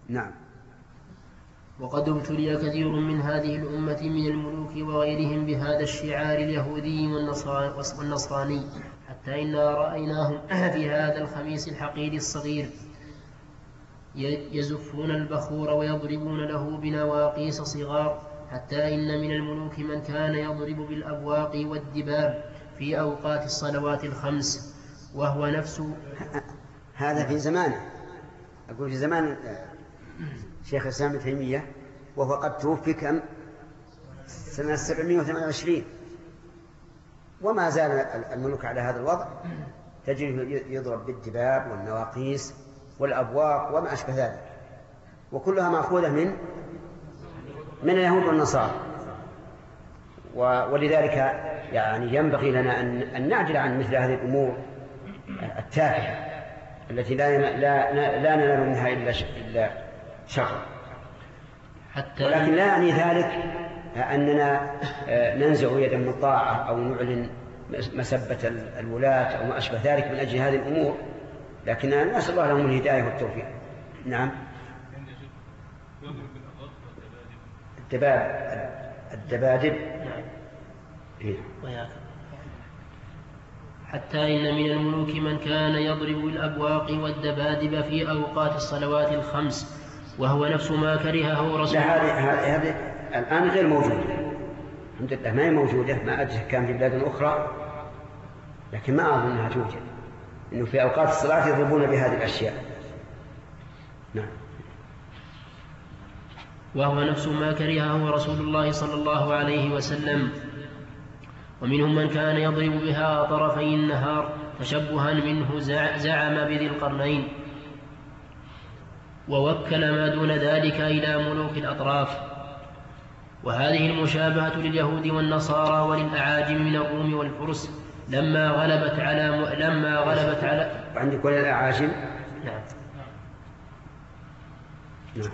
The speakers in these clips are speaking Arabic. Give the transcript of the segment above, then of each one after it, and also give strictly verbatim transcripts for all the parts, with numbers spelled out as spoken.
نعم. وقد ابتلي كثير من هذه الأمة من الملوك وغيرهم بهذا الشعار اليهودي والنصراني، حتى إنا رأيناهم في هذا الخميس الحقير الصغير يزفون البخور ويضربون له بنواقيس صغار، حتى إن من الملوك من كان يضرب بالأبواق والدباب في أوقات الصلوات الخمس، وهو نفس هذا في زمانه. أقول في زمان شيخ الإسلام ابن تيمية، وهو قد توفي كم سنة سبعمائة وثمانية وعشرين، وما زال الملوك على هذا الوضع، تجد يضرب بالدباب والنواقيس والأبواق وما أشبه ذلك، وكلها مأخوذة من من اليهود والنصارى. ولذلك يعني ينبغي لنا أن نعجل عن مثل هذه الأمور التافهة التي لا لا لا ننال منها إلا إلا شر. ولكن لا يعني ذلك أننا ننزع يدا من طاعة أو نعلن مسبة الولاة أو ما أشبه ذلك من أجل هذه الأمور، لكن نسأل الله لهم الهداية والتوفيق. نعم. الدباب الدبادب. حتى إن من الملوك من كان يضرب الأبواق والدبادب في أوقات الصلوات الخمس، وهو نفس ما كرهه رسول الله. هذه هذه الآن غير موجودة، الحمد لله ما هي موجودة، ما أدري كان في بلاد أخرى، لكن ما أظن أنها توجد، إنه في أوقات الصلاة يضربون بهذه الأشياء. نعم. وهو نفس ما كرهه رسول الله صلى الله عليه وسلم. ومنهم من كان يضرب بها طرفي النهار تشبها منه زعم بذي القرنين، ووكل ما دون ذلك إلى ملوك الأطراف. وهذه المشابهة لليهود والنصارى وللأعاجم من الروم والفرس لما غلبت على م... لما غلبت على عندك ولا الأعاجم. نعم. نعم.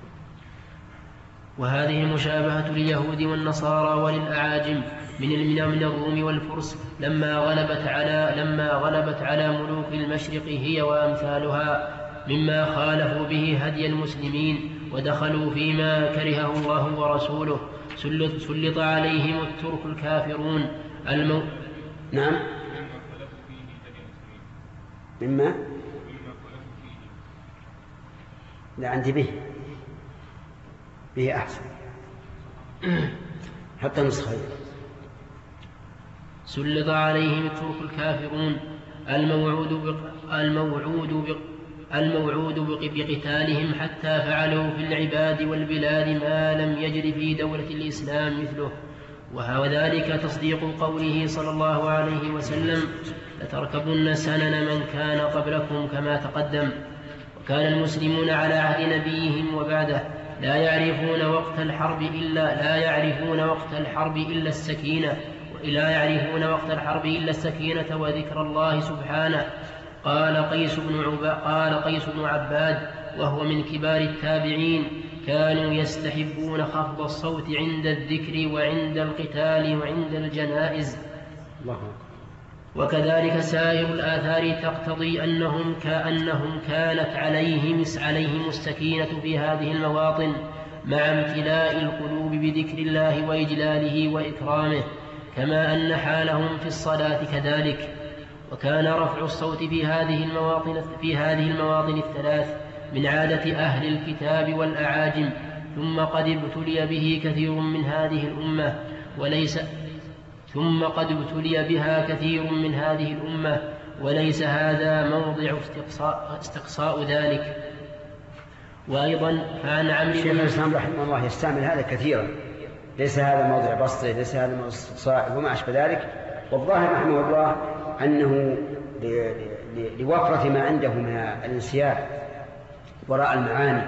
وهذه المشابهة لليهود والنصارى وللأعاجم من من الروم والفرس لما غلبت على لما غلبت على ملوك المشرق هي وأمثالها، مما خالفوا به هدي المسلمين ودخلوا فيما كرهه الله ورسوله، سلط عليهم الترك الكافرون المو... نعم. مما لا عندي به به أحسن حتى نسخة. سلط عليهم الترك الكافرون الموعود بق... الموعود بق... الموعود بقتالهم، حتى فعلوا في العباد والبلاد ما لم يجر في دولة الإسلام مثله. وذلك تصديق قوله صلى الله عليه وسلم: لتركبن سنن من كان قبلكم كما تقدم. وكان المسلمون على عهد نبيهم وبعده لا يعرفون وقت الحرب إلا لا يعرفون وقت الحرب إلا السكينة لا يعرفون وقت الحرب إلا السكينة وذكر الله سبحانه. قال قيس بن عبا قال قيس بن عباد وهو من كبار التابعين: كانوا يستحبون خفض الصوت عند الذكر وعند القتال وعند الجنائز. الله. وكذلك سائر الآثار تقتضي أنهم كأنهم كانت عليهم عليهم السكينة في هذه المواطن مع امتلاء القلوب بذكر الله وإجلاله وإكرامه، كما أن حالهم في الصلاة كذلك. وكان رفع الصوت في هذه المواطن في هذه المواطن الثلاث من عادة أهل الكتاب والأعاجم، ثم قد ابتلي به كثير من هذه الأمة وليس ثم قد ابتلي بها كثير من هذه الأمة وليس هذا موضع استقصاء, استقصاء ذلك. وأيضا فعن عمرو الشيخ الإسلام رحمه الله يستعمل هذا كثيرا، ليس هذا موضع بسطه، ليس هذا موضع استقصاء وما أشبه ذلك. والظاهر رحمه الله أنه لوفرة ما عنده من الانسياب وراء المعاني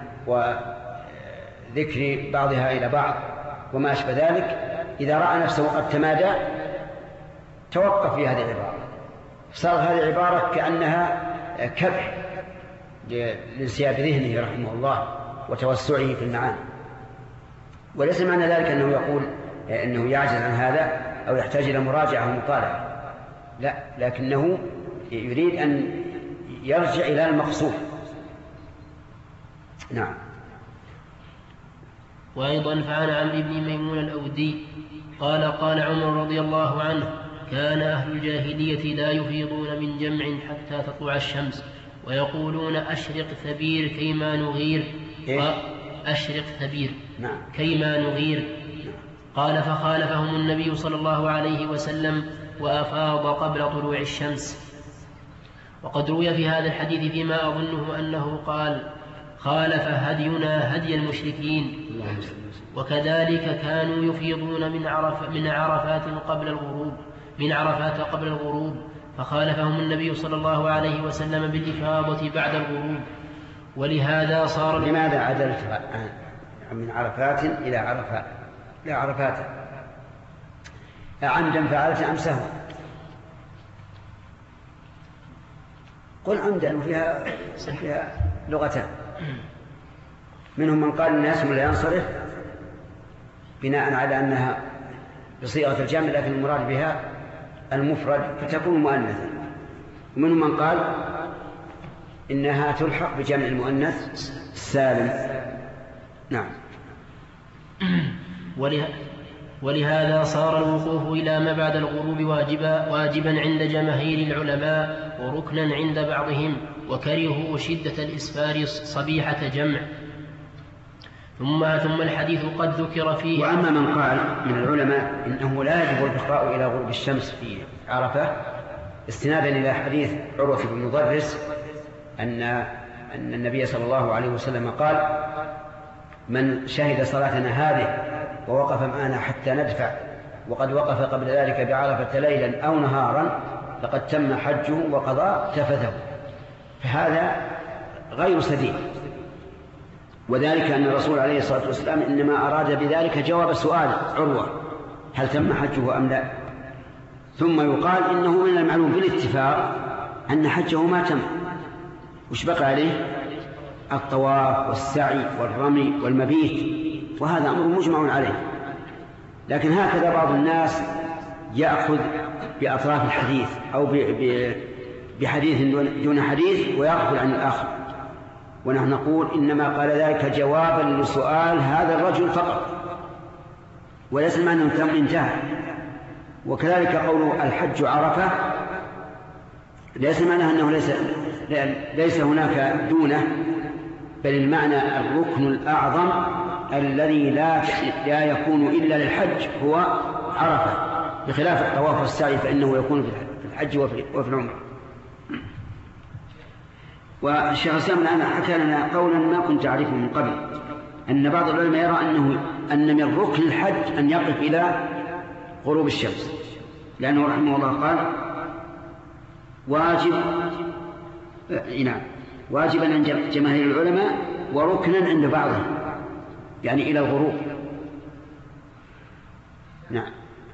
وذكر بعضها إلى بعض وما أشبه ذلك، إذا رأى نفسه قد تمادى توقف في هذه العبارة، صار هذه العبارة كأنها كبح لانسياب ذهنه رحمه الله وتوسعه في المعاني. وليس معنى ذلك أنه يقول أنه يعجز عن هذا أو يحتاج إلى مراجعة ومطالعة، لا، لكنه يريد أن يرجع إلى المقصود. نعم. وأيضا فعن عمرو بن ميمون الأودي قال قال عمر رضي الله عنه كان أهل الجاهلية لا يفيضون من جمع حتى تطلع الشمس ويقولون أشرق ثبير كيما نغير. أشرق ثبير نعم. كيما نغير. قال فخالفهم النبي صلى الله عليه وسلم وأفاض قبل طلوع الشمس. وقد روي في هذا الحديث فيما أظنه أنه قال خالف هدينا هدي المشركين. وكذلك كانوا يفيضون من, عرف من عرفات قبل الغروب من عرفات قبل الغروب فخالفهم النبي صلى الله عليه وسلم بالإفاضة بعد الغروب. ولهذا صار لماذا عدلت من عرفات إلى عرفات إلى عرفات عمدا فعلت أم سهوا؟ قل عمدا وفيها فيها لغتان، منهم من قال إنها اسم لا ينصرف بناء على أنها بصيغة الجمع لكن المراد بها المفرد فتكون مؤنثا، ومنهم من قال إنها تلحق بجمع المؤنث السالم. نعم. ولهذا صار الوقوف إلى ما بعد الغروب واجبا, واجبا عند جماهير العلماء وركنا عند بعضهم، وكرهوا شدة الإسفار صبيحة جمع. ثم ثم الحديث قد ذكر فيه. وأما من قال من العلماء إنه لا يجب البقاء إلى غروب الشمس في عرفة استنادا إلى حديث عروة بن مضرس أن أن النبي صلى الله عليه وسلم قال من شهد صلاتنا هذه ووقف معنا حتى ندفع وقد وقف قبل ذلك بعرفة ليلا أو نهارا فقد تم حجه وقضى تفثه، فهذا غير سديد. وذلك أن الرسول عليه الصلاة والسلام إنما أراد بذلك جواب سؤال عروة هل تم حجه أم لا، ثم يقال إنه من المعلوم بالاتفاق أن حجه ما تم، وش بقى عليه؟ الطواف والسعي والرمي والمبيت، وهذا أمر مجمع عليه. لكن هكذا بعض الناس يأخذ بأطراف الحديث أو بحديث دون حديث ويغفل عن الآخر، ونحن نقول إنما قال ذلك جوابا لسؤال هذا الرجل فقط وليس معنى أنه انتهى. وكذلك قول الحج عرفة ليس معنى أنه ليس, ليس هناك دونه، بل المعنى الركن الأعظم الذي لا, لا يكون إلا للحج هو عرفة، بخلاف الطواف والسعي فإنه يكون في الحج وفي العمر. والشيخ الإسلام الآن حكى لنا قولا ما كنت أعرفه من قبل، أن بعض العلماء يرى أنه أن من ركن الحج أن يقف إلى غروب الشمس، لأنه رحمه الله قال واجب نعم واجبا عند جماهير العلماء وركنا عند بعضهم، يعني إلى الغروب. نعم.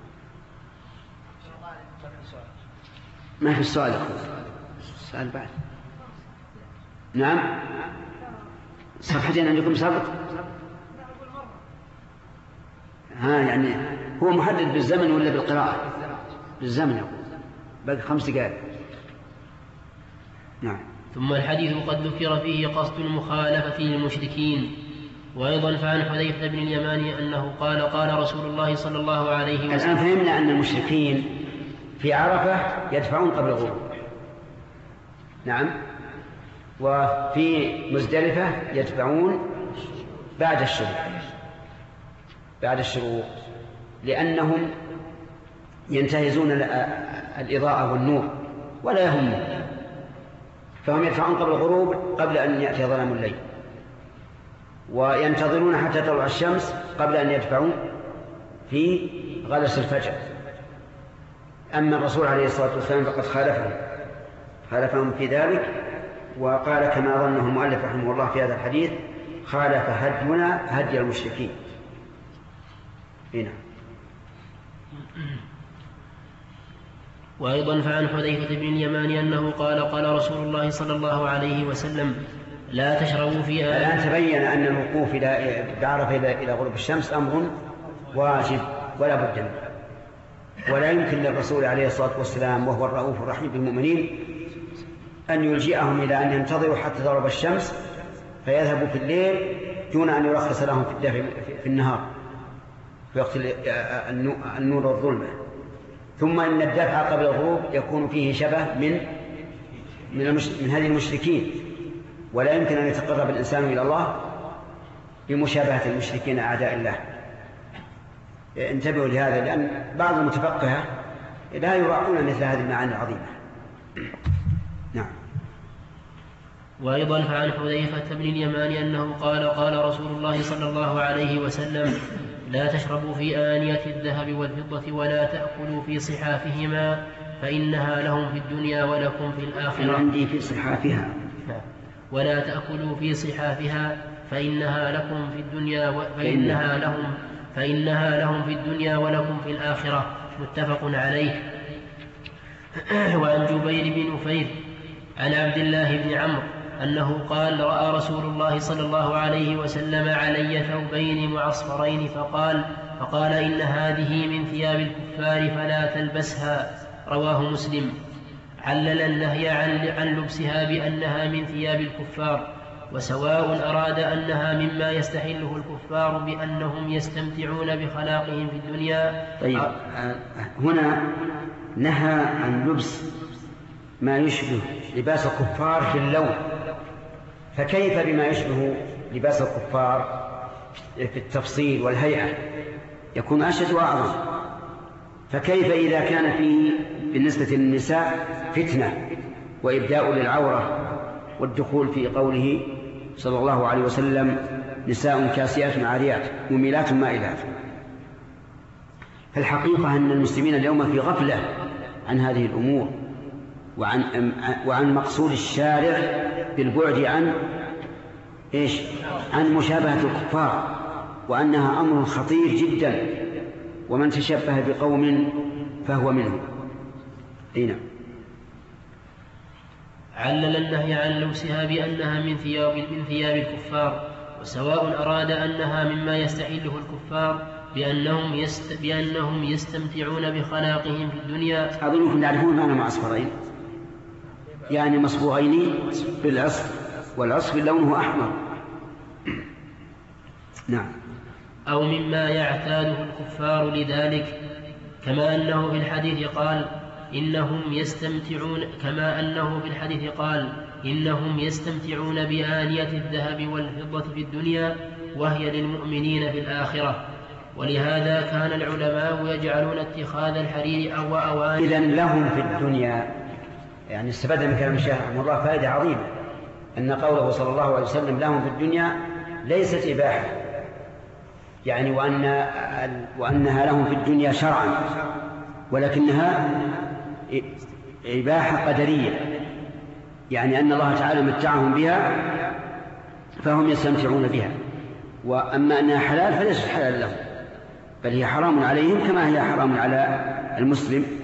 ما في السؤال السؤال بعد. نعم. صفحتين عندكم سابق؟ ها يعني هو محدد بالزمن ولا بالقراءة؟ بالزمن يقول باقي خمس دقائق. نعم. ثم الحديث قد ذكر فيه قصد المخالفة للمشركين. وأيضا فعن حذيفة بن اليماني أنه قال قال رسول الله صلى الله عليه وسلم. الآن فهمنا أن المشركين في عرفة يدفعون قبل الغروب. نعم. وفي مزدلفة يدفعون بعد الشروق بعد الشروق لأنهم ينتهزون الإضاءة والنور ولا يهمهم، فهم يدفعون قبل الغروب قبل أن يأتي ظلام الليل، وينتظرون حتى تطلع الشمس قبل أن يدفعوا في غلس الفجر. أما الرسول عليه الصلاة والسلام فقد خالفهم خالفهم في ذلك، وقال كما ظنه المؤلف رحمه الله في هذا الحديث خالف هدينا هدي المشركين. هنا. وأيضا فعن حذيفة بن اليمان أنه قال قال رسول الله صلى الله عليه وسلم لا تشربوا فيها. الآن تبين أن الوقوف إلى بعرفة إلى غروب الشمس أمر واجب ولا بد منه، ولا يمكن للرسول عليه الصلاة والسلام وهو الرؤوف الرحيم بالمؤمنين أن يلجئهم إلى أن ينتظروا حتى تغرب الشمس فيذهبوا في الليل دون أن يرخص لهم في, في النهار في وقت النور والظلمة. ثم إن الدفع قبل الغروب يكون فيه شبه من من, المش... من هذه المشركين، ولا يمكن أن يتقرب الإنسان إلى الله بمشابهة المشركين أعداء الله. انتبهوا لهذا، لأن بعض المتفقهة لا يراعون مثل هذه المعاني العظيمة. نعم. وأيضا فعن حذيفة بن اليمان أنه قال قال رسول الله صلى الله عليه وسلم: لا تشربوا في آنية الذهب والفضة ولا تأكلوا في صحافهما فإنها لهم في الدنيا ولكم في الآخرة. عندي في صحافها. ولا تأكلوا في صحافها فإنها لكم في الدنيا و... فإنها لهم فإنها لهم في الدنيا ولكم في الآخرة. متفق عليه. وعن جبير بن نفير عن عبد الله بن عمرو أنه قال: رأى رسول الله صلى الله عليه وسلم علي ثوبين معصفرين فقال فقال إن هذه من ثياب الكفار فلا تلبسها. رواه مسلم. علل النهي عن لبسها بأنها من ثياب الكفار، وسواء أراد أنها مما يستحله الكفار بأنهم يستمتعون بخلاقهم في الدنيا. طيب، هنا نهى عن لبس ما يشبه لباس الكفار في اللون، فكيف بما يشبه لباس الكفار في التفصيل والهيئة؟ يكون أشد وأعظم. فكيف إذا كان فيه بالنسبة للنساء فتنة وإبداء للعورة والدخول في قوله صلى الله عليه وسلم: نساء كاسيات عاريات مميلات مائلات. فالحقيقة أن المسلمين اليوم في غفلة عن هذه الأمور وعن, وعن مقصود الشارع بالبعد عن إيش؟ عن مشابهة الكفار، وأنها أمر خطير جدا، ومن تشبه بقوم فهو منهم. هنا علل النهي عن لبسها بأنها من ثياب من ثياب الكفار، وسواء أراد أنها مما يستحله الكفار بأنهم يست بأنهم يستمتعون بخلاقهم في الدنيا. أظنكم تعرفون معنى معصفرين، يعني مصبوغين بالعصف، والعصف لونه أحمر. نعم. أو مما يعتاده الكفار لذلك، كما أنه في الحديث قال إنهم يستمتعون كما أنه في الحديث قال إنهم يستمتعون بآنية الذهب والفضة في الدنيا وهي للمؤمنين في الآخرة. ولهذا كان العلماء يجعلون اتخاذ الحرير أو أواني. إذن لهم في الدنيا، يعني استفدنا من كلام الشيخ رحمه الله فائدة عظيمة، أن قوله صلى الله عليه وسلم لهم في الدنيا ليست إباحة، يعني وأن وأنها لهم في الدنيا شرعا، ولكنها إباحة قدرية، يعني أن الله تعالى متعهم بها فهم يستمتعون بها. وأما أنها حلال فليست حلال لهم، بل هي حرام عليهم كما هي حرام على المسلم